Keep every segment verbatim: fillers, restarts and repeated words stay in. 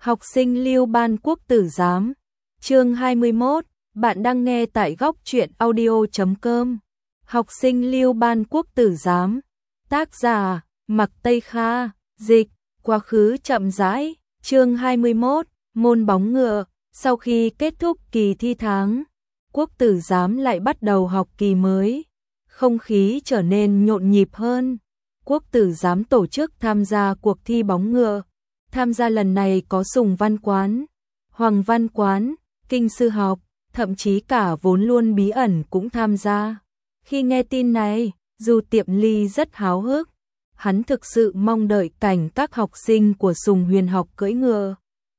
Học sinh Lưu Ban Quốc tử giám. Chương hai mươi mốt, bạn đang nghe tại góc truyện audio chấm com. Học sinh Lưu Ban Quốc tử giám. Tác giả: Mặc Tây Kha, dịch: Quá khứ chậm rãi. Chương hai mươi mốt, môn bóng ngựa. Sau khi kết thúc kỳ thi tháng, Quốc tử giám lại bắt đầu học kỳ mới. Không khí trở nên nhộn nhịp hơn. Quốc tử giám tổ chức tham gia cuộc thi bóng ngựa. Tham gia lần này có Sùng Văn Quán, Hoàng Văn Quán, Kinh Sư Học, thậm chí cả vốn luôn bí ẩn cũng tham gia. Khi nghe tin này, Du Tiệm Ly rất háo hức. Hắn thực sự mong đợi cảnh các học sinh của Sùng Huyền học cưỡi ngựa.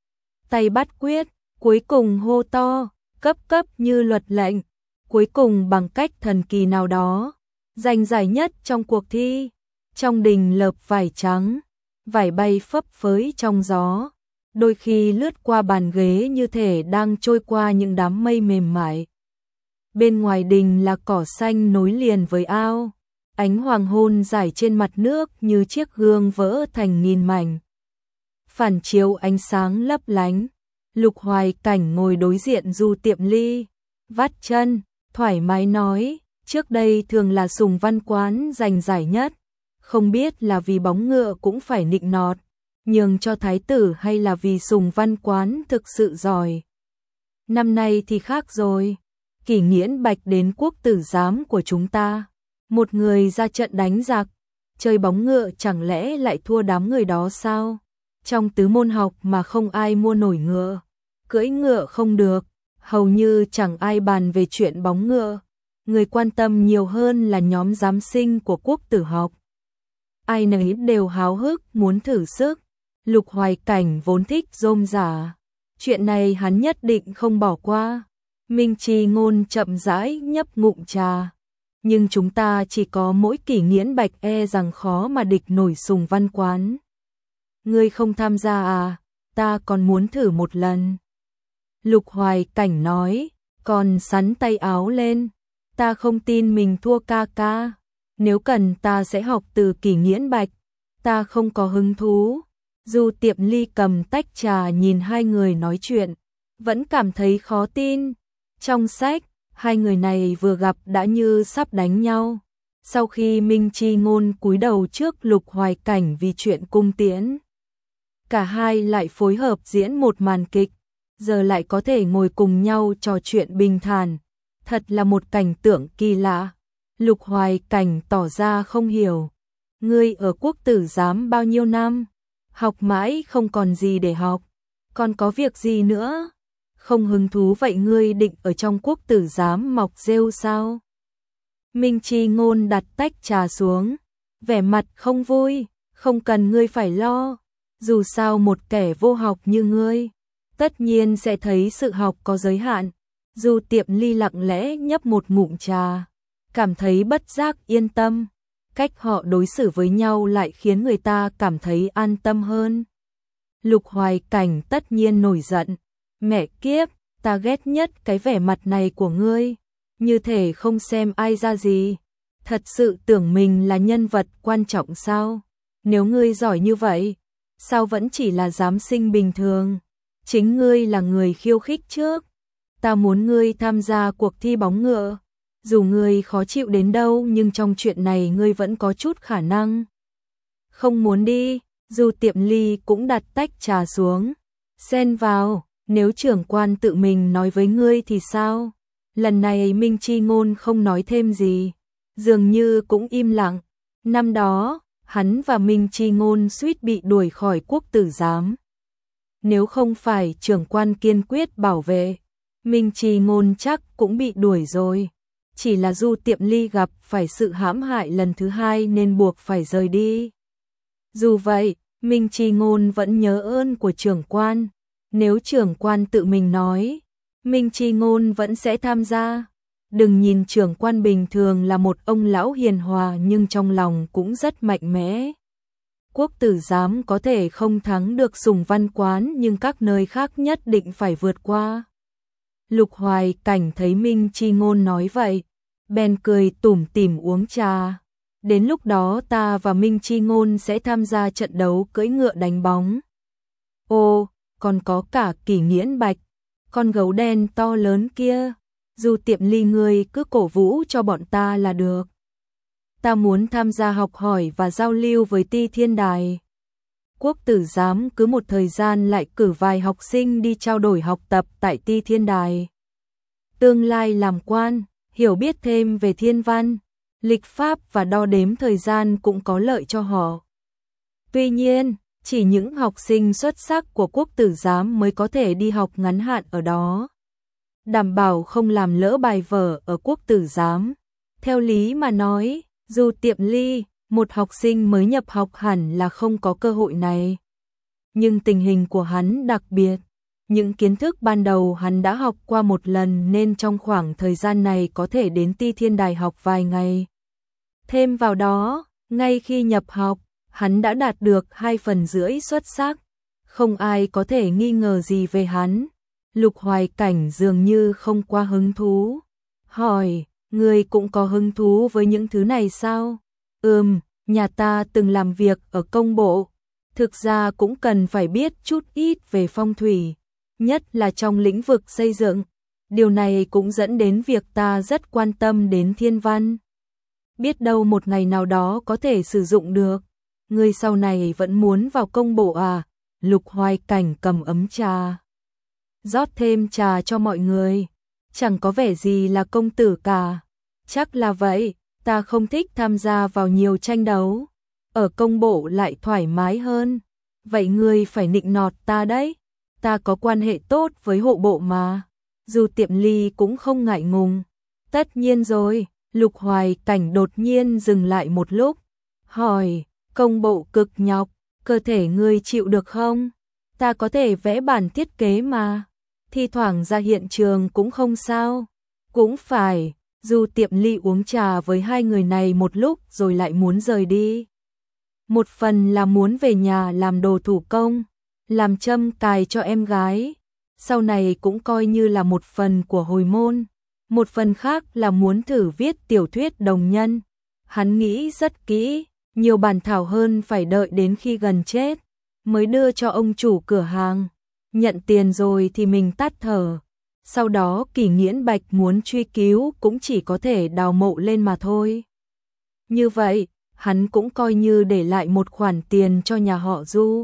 Tay bắt quyết, cuối cùng hô to, cấp cấp như luật lệnh. Cuối cùng bằng cách thần kỳ nào đó, giành giải nhất trong cuộc thi. Trong đình lợp vải trắng, vải bay phấp phới trong gió, đôi khi lướt qua bàn ghế như thể đang trôi qua những đám mây mềm mại. Bên ngoài đình là cỏ xanh nối liền với ao, ánh hoàng hôn rải trên mặt nước như chiếc gương vỡ thành nghìn mảnh. Phản chiếu ánh sáng lấp lánh, Lục Hoài Cảnh ngồi đối diện Du Tiệm Ly, vắt chân, thoải mái nói, trước đây thường là Sùng Văn Quán giành giải nhất. Không biết là vì bóng ngựa cũng phải nịnh nọt, nhường cho thái tử hay là vì Sùng Văn Quán thực sự giỏi. Năm nay thì khác rồi, Kỷ Nghiễn Bạch đến quốc tử giám của chúng ta, một người ra trận đánh giặc, chơi bóng ngựa chẳng lẽ lại thua đám người đó sao? Trong tứ môn học mà không ai mua nổi ngựa, cưỡi ngựa không được, hầu như chẳng ai bàn về chuyện bóng ngựa. Người quan tâm nhiều hơn là nhóm giám sinh của quốc tử học. Ai nấy đều háo hức muốn thử sức. Lục Hoài Cảnh vốn thích rôm rả, chuyện này hắn nhất định không bỏ qua. Minh Chi Ngôn chậm rãi nhấp ngụm trà. Nhưng chúng ta chỉ có mỗi Kỷ Nghiễn Bạch, e rằng khó mà địch nổi Sùng Văn Quán. Ngươi không tham gia à? Ta còn muốn thử một lần. Lục Hoài Cảnh nói, còn sắn tay áo lên. Ta không tin mình thua ca ca. Nếu cần ta sẽ học từ Kỷ Nghiễn Bạch. Ta không có hứng thú. Du Tiệm Ly cầm tách trà nhìn hai người nói chuyện, vẫn cảm thấy khó tin. Trong sách, hai người này vừa gặp đã như sắp đánh nhau. Sau khi Minh Chi Ngôn cúi đầu trước Lục Hoài Cảnh vì chuyện cung tiễn, cả hai lại phối hợp diễn một màn kịch, giờ lại có thể ngồi cùng nhau trò chuyện bình thản. Thật là một cảnh tượng kỳ lạ. Lục Hoài Cảnh tỏ ra không hiểu. Ngươi ở quốc tử giám bao nhiêu năm? Học mãi không còn gì để học. Còn có việc gì nữa? Không hứng thú vậy ngươi định ở trong quốc tử giám mọc rêu sao? Minh Chi Ngôn đặt tách trà xuống, vẻ mặt không vui. Không cần ngươi phải lo. Dù sao một kẻ vô học như ngươi, tất nhiên sẽ thấy sự học có giới hạn. Du Tiệm Ly lặng lẽ nhấp một ngụm trà, cảm thấy bất giác yên tâm. Cách họ đối xử với nhau lại khiến người ta cảm thấy an tâm hơn. Lục Hoài Cảnh tất nhiên nổi giận. Mẹ kiếp, ta ghét nhất cái vẻ mặt này của ngươi. Như thể không xem ai ra gì. Thật sự tưởng mình là nhân vật quan trọng sao? Nếu ngươi giỏi như vậy, sao vẫn chỉ là giám sinh bình thường? Chính ngươi là người khiêu khích trước. Ta muốn ngươi tham gia cuộc thi bóng ngựa. Dù ngươi khó chịu đến đâu nhưng trong chuyện này ngươi vẫn có chút khả năng. Không muốn đi, Du Tiệm Ly cũng đặt tách trà xuống. Xen vào, nếu trưởng quan tự mình nói với ngươi thì sao? Lần này Minh Chi Ngôn không nói thêm gì, dường như cũng im lặng. Năm đó, hắn và Minh Chi Ngôn suýt bị đuổi khỏi quốc tử giám. Nếu không phải trưởng quan kiên quyết bảo vệ, Minh Chi Ngôn chắc cũng bị đuổi rồi. Chỉ là Du Tiệm Ly gặp phải sự hãm hại lần thứ hai nên buộc phải rời đi. Dù vậy, Minh Chi Ngôn vẫn nhớ ơn của trưởng quan. Nếu trưởng quan tự mình nói, Minh Chi Ngôn vẫn sẽ tham gia. Đừng nhìn trưởng quan bình thường là một ông lão hiền hòa nhưng trong lòng cũng rất mạnh mẽ. Quốc tử giám có thể không thắng được Sùng Văn Quán nhưng các nơi khác nhất định phải vượt qua. Lục Hoài Cảnh thấy Minh Chi Ngôn nói vậy, bèn cười tủm tỉm uống trà. Đến lúc đó ta và Minh Chi Ngôn sẽ tham gia trận đấu cưỡi ngựa đánh bóng. Ồ, còn có cả Kỷ Nghiễn Bạch, con gấu đen to lớn kia. Du Tiệm Ly, ngươi cứ cổ vũ cho bọn ta là được. Ta muốn tham gia học hỏi và giao lưu với Ti Thiên Đài. Quốc tử giám cứ một thời gian lại cử vài học sinh đi trao đổi học tập tại Ti Thiên Đài. Tương lai làm quan, hiểu biết thêm về thiên văn, lịch pháp và đo đếm thời gian cũng có lợi cho họ. Tuy nhiên, chỉ những học sinh xuất sắc của quốc tử giám mới có thể đi học ngắn hạn ở đó. Đảm bảo không làm lỡ bài vở ở quốc tử giám. Theo lý mà nói, Du Tiệm Ly, một học sinh mới nhập học hẳn là không có cơ hội này. Nhưng tình hình của hắn đặc biệt. Những kiến thức ban đầu hắn đã học qua một lần nên trong khoảng thời gian này có thể đến Ti Thiên Đài học vài ngày. Thêm vào đó, ngay khi nhập học, hắn đã đạt được hai phần rưỡi xuất sắc. Không ai có thể nghi ngờ gì về hắn. Lục Hoài Cảnh dường như không quá hứng thú. Hỏi, ngươi cũng có hứng thú với những thứ này sao? Ừm, nhà ta từng làm việc ở công bộ. Thực ra cũng cần phải biết chút ít về phong thủy, nhất là trong lĩnh vực xây dựng. Điều này cũng dẫn đến việc ta rất quan tâm đến thiên văn. Biết đâu một ngày nào đó có thể sử dụng được. Ngươi sau này vẫn muốn vào công bộ à? Lục Hoài Cảnh cầm ấm trà, rót thêm trà cho mọi người. Chẳng có vẻ gì là công tử cả. Chắc là vậy, ta không thích tham gia vào nhiều tranh đấu. Ở công bộ lại thoải mái hơn. Vậy ngươi phải nịnh nọt ta đấy. Ta có quan hệ tốt với hộ bộ mà. Du Tiệm Ly cũng không ngại ngùng. Tất nhiên rồi. Lục Hoài Cảnh đột nhiên dừng lại một lúc. Hỏi, công bộ cực nhọc, cơ thể ngươi chịu được không? Ta có thể vẽ bản thiết kế mà. Thi thoảng ra hiện trường cũng không sao. Cũng phải. Du Tiệm Ly uống trà với hai người này một lúc rồi lại muốn rời đi. Một phần là muốn về nhà làm đồ thủ công, làm châm cài cho em gái. Sau này cũng coi như là một phần của hồi môn. Một phần khác là muốn thử viết tiểu thuyết đồng nhân. Hắn nghĩ rất kỹ, nhiều bản thảo hơn phải đợi đến khi gần chết mới đưa cho ông chủ cửa hàng. Nhận tiền rồi thì mình tắt thở. Sau đó Kỷ Nghiễn Bạch muốn truy cứu cũng chỉ có thể đào mộ lên mà thôi. Như vậy, hắn cũng coi như để lại một khoản tiền cho nhà họ Du.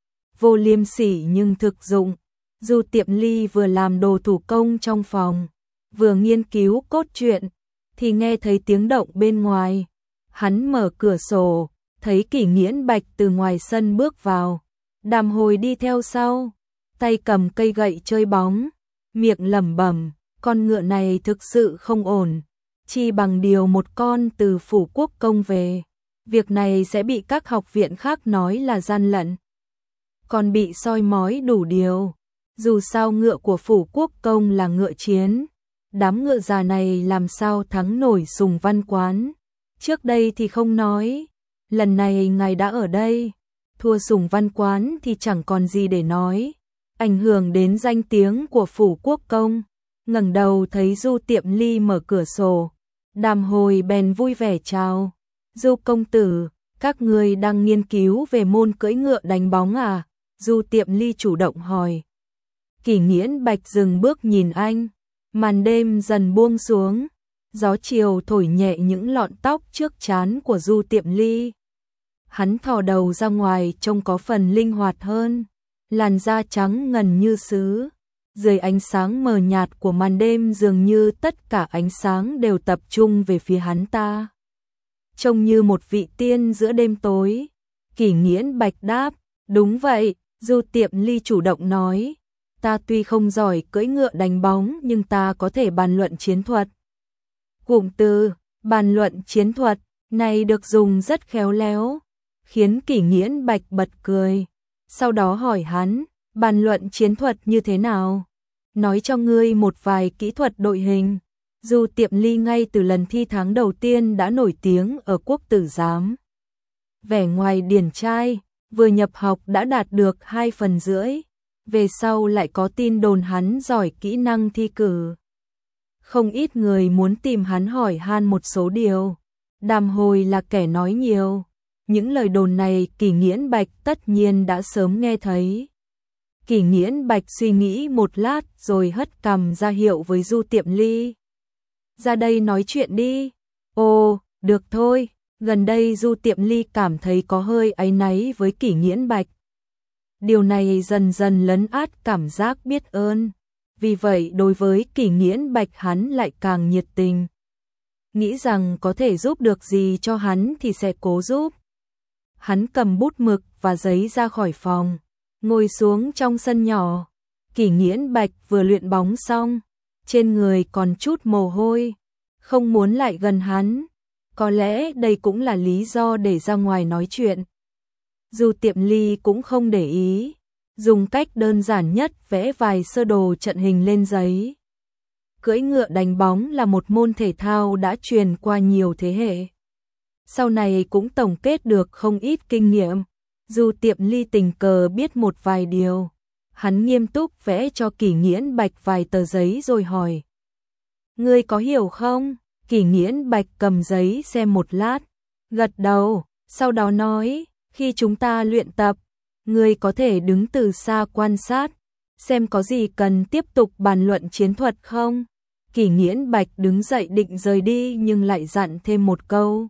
Vô liêm sỉ nhưng thực dụng. Du Tiệm Ly vừa làm đồ thủ công trong phòng, vừa nghiên cứu cốt truyện, thì nghe thấy tiếng động bên ngoài. Hắn mở cửa sổ, thấy Kỷ Nghiễn Bạch từ ngoài sân bước vào. Đàm Hồi đi theo sau, tay cầm cây gậy chơi bóng, miệng lẩm bẩm, con ngựa này thực sự không ổn, chi bằng điều một con từ phủ quốc công về. Việc này sẽ bị các học viện khác nói là gian lận, còn bị soi mói đủ điều. Dù sao ngựa của phủ quốc công là ngựa chiến, đám ngựa già này làm sao thắng nổi Sùng Văn Quán. Trước đây thì không nói, lần này ngài đã ở đây, thua Sùng Văn Quán thì chẳng còn gì để nói, ảnh hưởng đến danh tiếng của phủ quốc công. Ngẩng đầu thấy Du Tiệm Ly mở cửa sổ, Đàm Hồi bèn vui vẻ chào. Du công tử, các ngươi đang nghiên cứu về môn cưỡi ngựa đánh bóng à? Du Tiệm Ly chủ động hỏi. Kỷ Nghiễn Bạch dừng bước nhìn anh. Màn đêm dần buông xuống, gió chiều thổi nhẹ những lọn tóc trước trán của Du Tiệm Ly. Hắn thò đầu ra ngoài trông có phần linh hoạt hơn, làn da trắng ngần như sứ. Dưới ánh sáng mờ nhạt của màn đêm dường như tất cả ánh sáng đều tập trung về phía hắn ta. Trông như một vị tiên giữa đêm tối. Kỷ Nghiễn Bạch đáp, đúng vậy. Du Tiệm Ly chủ động nói, ta tuy không giỏi cưỡi ngựa đánh bóng nhưng ta có thể bàn luận chiến thuật. Cụm từ bàn luận chiến thuật này được dùng rất khéo léo, khiến Kỷ Nghiễn Bạch bật cười. Sau đó hỏi hắn, bàn luận chiến thuật như thế nào? Nói cho ngươi một vài kỹ thuật đội hình. Du Tiệm Ly ngay từ lần thi tháng đầu tiên đã nổi tiếng ở quốc tử giám. Vẻ ngoài điển trai, vừa nhập học đã đạt được hai phần rưỡi. Về sau lại có tin đồn hắn giỏi kỹ năng thi cử. Không ít người muốn tìm hắn hỏi han một số điều. Đàm Hồi là kẻ nói nhiều. Những lời đồn này Kỷ Nghiễn Bạch tất nhiên đã sớm nghe thấy. Kỷ Nghiễn Bạch suy nghĩ một lát rồi hất cằm ra hiệu với Du Tiệm Ly. Ra đây nói chuyện đi. Ồ, được thôi. Gần đây Du Tiệm Ly cảm thấy có hơi áy náy với Kỷ Nghiễn Bạch. Điều này dần dần lấn át cảm giác biết ơn. Vì vậy đối với Kỷ Nghiễn Bạch hắn lại càng nhiệt tình. Nghĩ rằng có thể giúp được gì cho hắn thì sẽ cố giúp. Hắn cầm bút mực và giấy ra khỏi phòng, ngồi xuống trong sân nhỏ. Kỷ Nghiễn Bạch vừa luyện bóng xong, trên người còn chút mồ hôi, không muốn lại gần hắn. Có lẽ đây cũng là lý do để ra ngoài nói chuyện. Du Tiệm Ly cũng không để ý, dùng cách đơn giản nhất vẽ vài sơ đồ trận hình lên giấy. Cưỡi ngựa đánh bóng là một môn thể thao đã truyền qua nhiều thế hệ. Sau này cũng tổng kết được không ít kinh nghiệm. Du Tiệm Ly tình cờ biết một vài điều. Hắn nghiêm túc vẽ cho Kỷ Nghiễn Bạch vài tờ giấy rồi hỏi. Ngươi có hiểu không? Kỷ Nghiễn Bạch cầm giấy xem một lát, gật đầu, sau đó nói, khi chúng ta luyện tập, ngươi có thể đứng từ xa quan sát, xem có gì cần tiếp tục bàn luận chiến thuật không? Kỷ Nghiễn Bạch đứng dậy định rời đi nhưng lại dặn thêm một câu.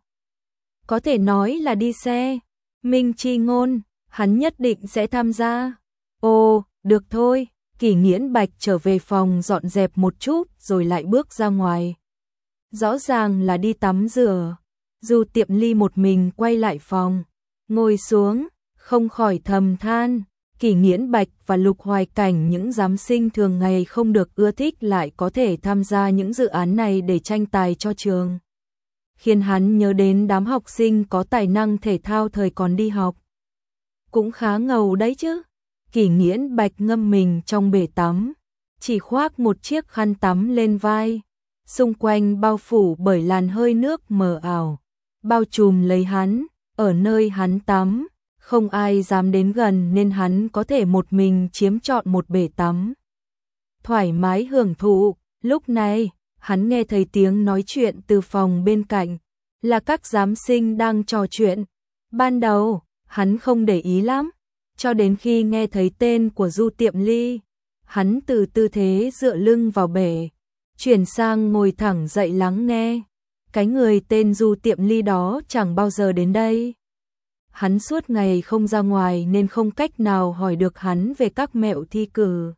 Có thể nói là đi xe. Minh Chi Ngôn, hắn nhất định sẽ tham gia. Ồ, được thôi. Kỷ Nghiễn Bạch trở về phòng dọn dẹp một chút rồi lại bước ra ngoài. Rõ ràng là đi tắm rửa. Du Tiệm Ly một mình quay lại phòng, ngồi xuống, không khỏi thầm than. Kỷ Nghiễn Bạch và Lục Hoài Cảnh, những giám sinh thường ngày không được ưa thích, lại có thể tham gia những dự án này để tranh tài cho trường. Khiến hắn nhớ đến đám học sinh có tài năng thể thao thời còn đi học. Cũng khá ngầu đấy chứ. Kỷ Nghiễn Bạch ngâm mình trong bể tắm, chỉ khoác một chiếc khăn tắm lên vai, xung quanh bao phủ bởi làn hơi nước mờ ảo, bao trùm lấy hắn. Ở nơi hắn tắm, không ai dám đến gần nên hắn có thể một mình chiếm trọn một bể tắm, thoải mái hưởng thụ. Lúc này, hắn nghe thấy tiếng nói chuyện từ phòng bên cạnh, là các giám sinh đang trò chuyện. Ban đầu, hắn không để ý lắm, cho đến khi nghe thấy tên của Du Tiệm Ly, hắn từ tư thế dựa lưng vào bể, chuyển sang ngồi thẳng dậy lắng nghe. Cái người tên Du Tiệm Ly đó chẳng bao giờ đến đây. Hắn suốt ngày không ra ngoài nên không cách nào hỏi được hắn về các mẹo thi cử.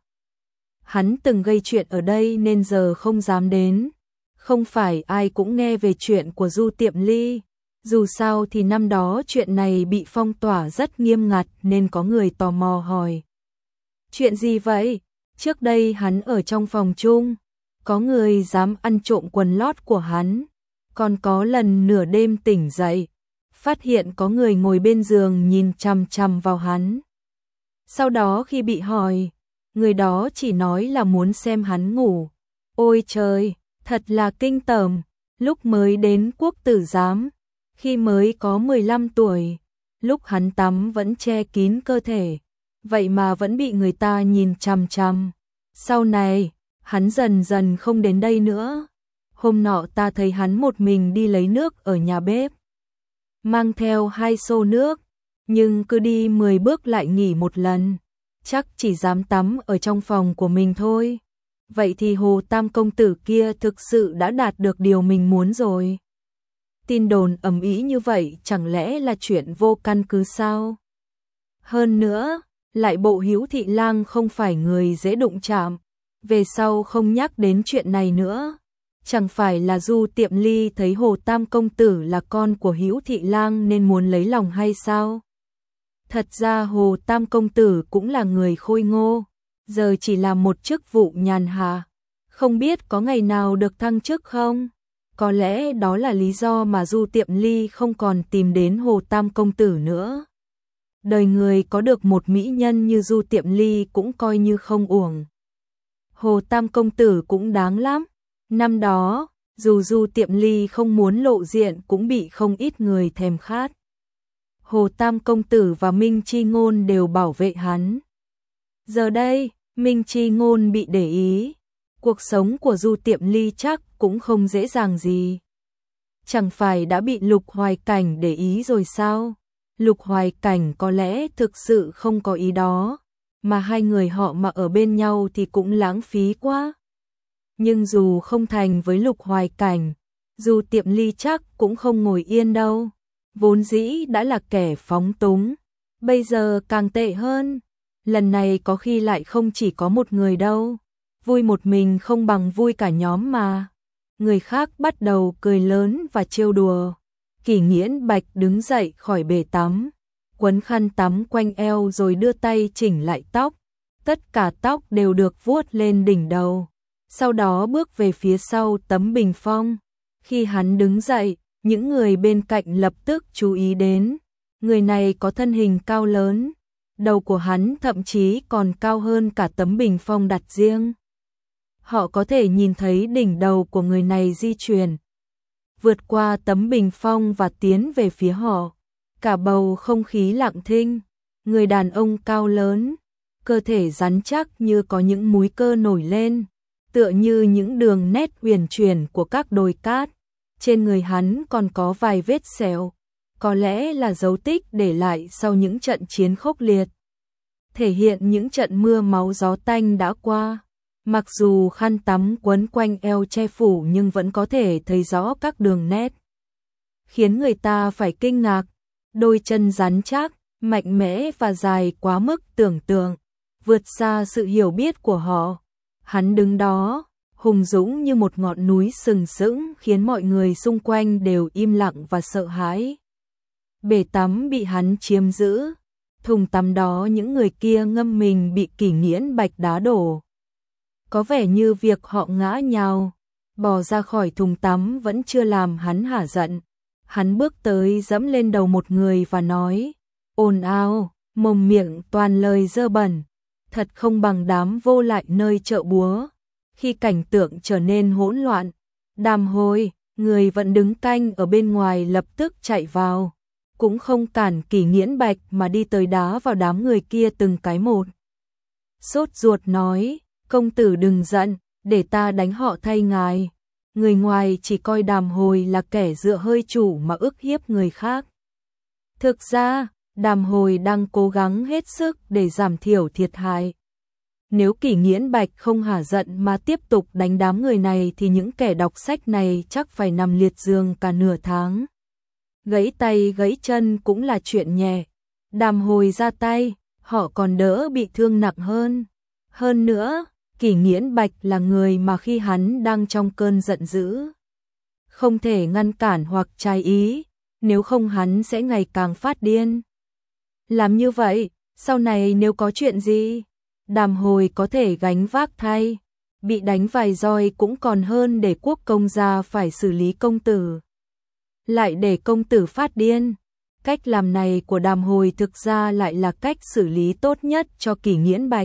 Hắn từng gây chuyện ở đây nên giờ không dám đến. Không phải ai cũng nghe về chuyện của Du Tiệm Ly. Dù sao thì năm đó chuyện này bị phong tỏa rất nghiêm ngặt nên có người tò mò hỏi. Chuyện gì vậy? Trước đây hắn ở trong phòng chung, có người dám ăn trộm quần lót của hắn. Còn có lần nửa đêm tỉnh dậy, phát hiện có người ngồi bên giường nhìn chằm chằm vào hắn. Sau đó khi bị hỏi, người đó chỉ nói là muốn xem hắn ngủ. Ôi trời, thật là kinh tởm. Lúc mới đến quốc tử giám, khi mới có mười lăm tuổi, lúc hắn tắm vẫn che kín cơ thể, vậy mà vẫn bị người ta nhìn chằm chằm. Sau này, hắn dần dần không đến đây nữa. Hôm nọ ta thấy hắn một mình đi lấy nước ở nhà bếp, mang theo hai xô nước, nhưng cứ đi mười bước lại nghỉ một lần, chắc chỉ dám tắm ở trong phòng của mình thôi. Vậy thì Hồ Tam công tử kia thực sự đã đạt được điều mình muốn rồi. Tin đồn ầm ĩ như vậy chẳng lẽ là chuyện vô căn cứ sao? Hơn nữa, lại bộ Hữu Thị Lang không phải người dễ đụng chạm, về sau không nhắc đến chuyện này nữa. Chẳng phải là Du Tiệm Ly thấy Hồ Tam công tử là con của Hữu Thị Lang nên muốn lấy lòng hay sao? Thật ra Hồ Tam công tử cũng là người khôi ngô, giờ chỉ làm một chức vụ nhàn hạ, không biết có ngày nào được thăng chức không? Có lẽ đó là lý do mà Du Tiệm Ly không còn tìm đến Hồ Tam công tử nữa. Đời người có được một mỹ nhân như Du Tiệm Ly cũng coi như không uổng. Hồ Tam công tử cũng đáng lắm. Năm đó, dù Du Tiệm Ly không muốn lộ diện cũng bị không ít người thèm khát. Hồ Tam công tử và Minh Chi Ngôn đều bảo vệ hắn. Giờ đây, Minh Chi Ngôn bị để ý, cuộc sống của Du Tiệm Ly chắc cũng không dễ dàng gì. Chẳng phải đã bị Lục Hoài Cảnh để ý rồi sao? Lục Hoài Cảnh có lẽ thực sự không có ý đó, mà hai người họ mà ở bên nhau thì cũng lãng phí quá. Nhưng dù không thành với Lục Hoài Cảnh, dù Tiệm Ly chắc cũng không ngồi yên đâu. Vốn dĩ đã là kẻ phóng túng, bây giờ càng tệ hơn. Lần này có khi lại không chỉ có một người đâu. Vui một mình không bằng vui cả nhóm mà. Người khác bắt đầu cười lớn và trêu đùa. Kỷ Nghiễn Bạch đứng dậy khỏi bể tắm, quấn khăn tắm quanh eo rồi đưa tay chỉnh lại tóc. Tất cả tóc đều được vuốt lên đỉnh đầu. Sau đó bước về phía sau tấm bình phong. Khi hắn đứng dậy, những người bên cạnh lập tức chú ý đến. Người này có thân hình cao lớn, đầu của hắn thậm chí còn cao hơn cả tấm bình phong đặt riêng. Họ có thể nhìn thấy đỉnh đầu của người này di chuyển, vượt qua tấm bình phong và tiến về phía họ. Cả bầu không khí lặng thinh. Người đàn ông cao lớn, cơ thể rắn chắc như có những múi cơ nổi lên, tựa như những đường nét huyền chuyển của các đồi cát. Trên người hắn còn có vài vết sẹo, có lẽ là dấu tích để lại sau những trận chiến khốc liệt, thể hiện những trận mưa máu gió tanh đã qua. Mặc dù khăn tắm quấn quanh eo che phủ nhưng vẫn có thể thấy rõ các đường nét, khiến người ta phải kinh ngạc. Đôi chân rắn chắc, mạnh mẽ và dài quá mức tưởng tượng, vượt xa sự hiểu biết của họ. Hắn đứng đó, hùng dũng như một ngọn núi sừng sững, khiến mọi người xung quanh đều im lặng và sợ hãi. Bể tắm bị hắn chiếm giữ, thùng tắm đó những người kia ngâm mình bị Kỷ Nghiễn Bạch đá đổ. Có vẻ như việc họ ngã nhào, bò ra khỏi thùng tắm vẫn chưa làm hắn hả giận. Hắn bước tới dẫm lên đầu một người và nói, ồn ào, mồm miệng toàn lời dơ bẩn, thật không bằng đám vô lại nơi chợ búa. Khi cảnh tượng trở nên hỗn loạn, Đàm Hồi, người vẫn đứng canh ở bên ngoài lập tức chạy vào, cũng không cản Kỷ Nghiễn Bạch mà đi tới đá vào đám người kia từng cái một. Sốt ruột nói, công tử đừng giận, để ta đánh họ thay ngài. Người ngoài chỉ coi Đàm Hồi là kẻ dựa hơi chủ mà ức hiếp người khác. Thực ra, Đàm Hồi đang cố gắng hết sức để giảm thiểu thiệt hại. Nếu Kỷ Nghiễn Bạch không hả giận mà tiếp tục đánh đám người này thì những kẻ đọc sách này chắc phải nằm liệt giường cả nửa tháng. Gãy tay gãy chân cũng là chuyện nhẹ. Đàm Hồi ra tay, họ còn đỡ bị thương nặng hơn. Hơn nữa, Kỷ Nghiễn Bạch là người mà khi hắn đang trong cơn giận dữ, không thể ngăn cản hoặc trái ý, nếu không hắn sẽ ngày càng phát điên. Làm như vậy, sau này nếu có chuyện gì, Đàm Hồi có thể gánh vác thay. Bị đánh vài roi cũng còn hơn để quốc công gia phải xử lý công tử, lại để công tử phát điên. Cách làm này của Đàm Hồi thực ra lại là cách xử lý tốt nhất cho Kỷ Nghiễn Bạch.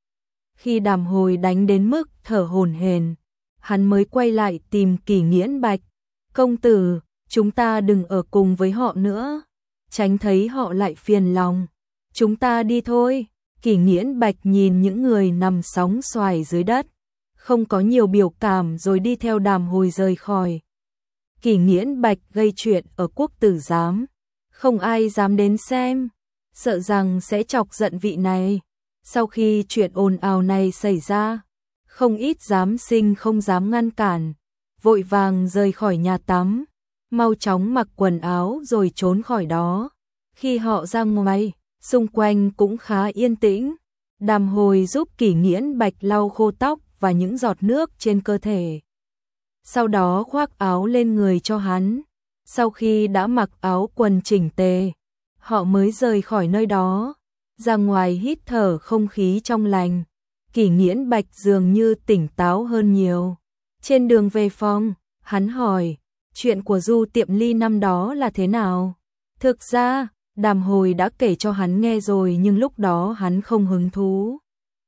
Khi Đàm Hồi đánh đến mức thở hổn hển, hắn mới quay lại tìm Kỷ Nghiễn Bạch. Công tử, chúng ta đừng ở cùng với họ nữa, tránh thấy họ lại phiền lòng. Chúng ta đi thôi. Kỷ Nghiễn Bạch nhìn những người nằm sóng xoài dưới đất, không có nhiều biểu cảm rồi đi theo Đàm Hồi rời khỏi. Kỷ Nghiễn Bạch gây chuyện ở quốc tử giám, không ai dám đến xem, sợ rằng sẽ chọc giận vị này. Sau khi chuyện ồn ào này xảy ra, không ít giám sinh không dám ngăn cản, vội vàng rời khỏi nhà tắm, mau chóng mặc quần áo rồi trốn khỏi đó. Khi họ ra ngoài, xung quanh cũng khá yên tĩnh. Đàm Hồi giúp Kỷ Nghiễn Bạch lau khô tóc và những giọt nước trên cơ thể. Sau đó khoác áo lên người cho hắn. Sau khi đã mặc áo quần chỉnh tề, họ mới rời khỏi nơi đó, ra ngoài hít thở không khí trong lành. Kỷ Nghiễn Bạch dường như tỉnh táo hơn nhiều. Trên đường về phòng, hắn hỏi, chuyện của Du Tiệm Ly năm đó là thế nào? Thực ra, Đàm Hồi đã kể cho hắn nghe rồi nhưng lúc đó hắn không hứng thú,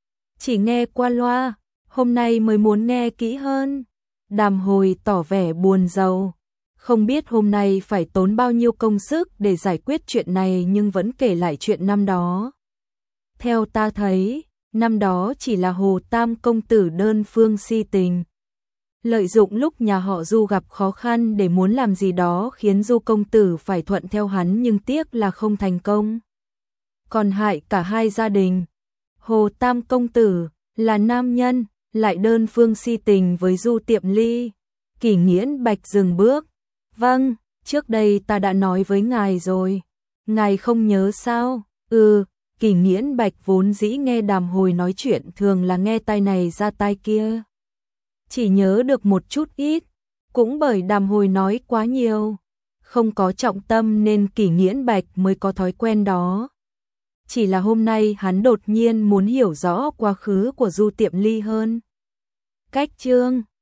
chỉ nghe qua loa, hôm nay mới muốn nghe kỹ hơn. Đàm Hồi tỏ vẻ buồn rầu, không biết hôm nay phải tốn bao nhiêu công sức để giải quyết chuyện này nhưng vẫn kể lại chuyện năm đó. Theo ta thấy, năm đó chỉ là Hồ Tam công tử đơn phương si tình, lợi dụng lúc nhà họ Du gặp khó khăn để muốn làm gì đó khiến Du công tử phải thuận theo hắn nhưng tiếc là không thành công, còn hại cả hai gia đình. Hồ Tam công tử là nam nhân, lại đơn phương si tình với Du Tiệm Ly. Kỷ Nghiễn Bạch dừng bước. Vâng, trước đây ta đã nói với ngài rồi. Ngài không nhớ sao? Ừ, Kỷ Nghiễn Bạch vốn dĩ nghe Đàm Hồi nói chuyện thường là nghe tai này ra tai kia. Chỉ nhớ được một chút ít, cũng bởi Đàm Hồi nói quá nhiều. Không có trọng tâm nên Kỷ Nghiễn Bạch mới có thói quen đó. Chỉ là hôm nay hắn đột nhiên muốn hiểu rõ quá khứ của Du Tiệm Ly hơn. Cách chương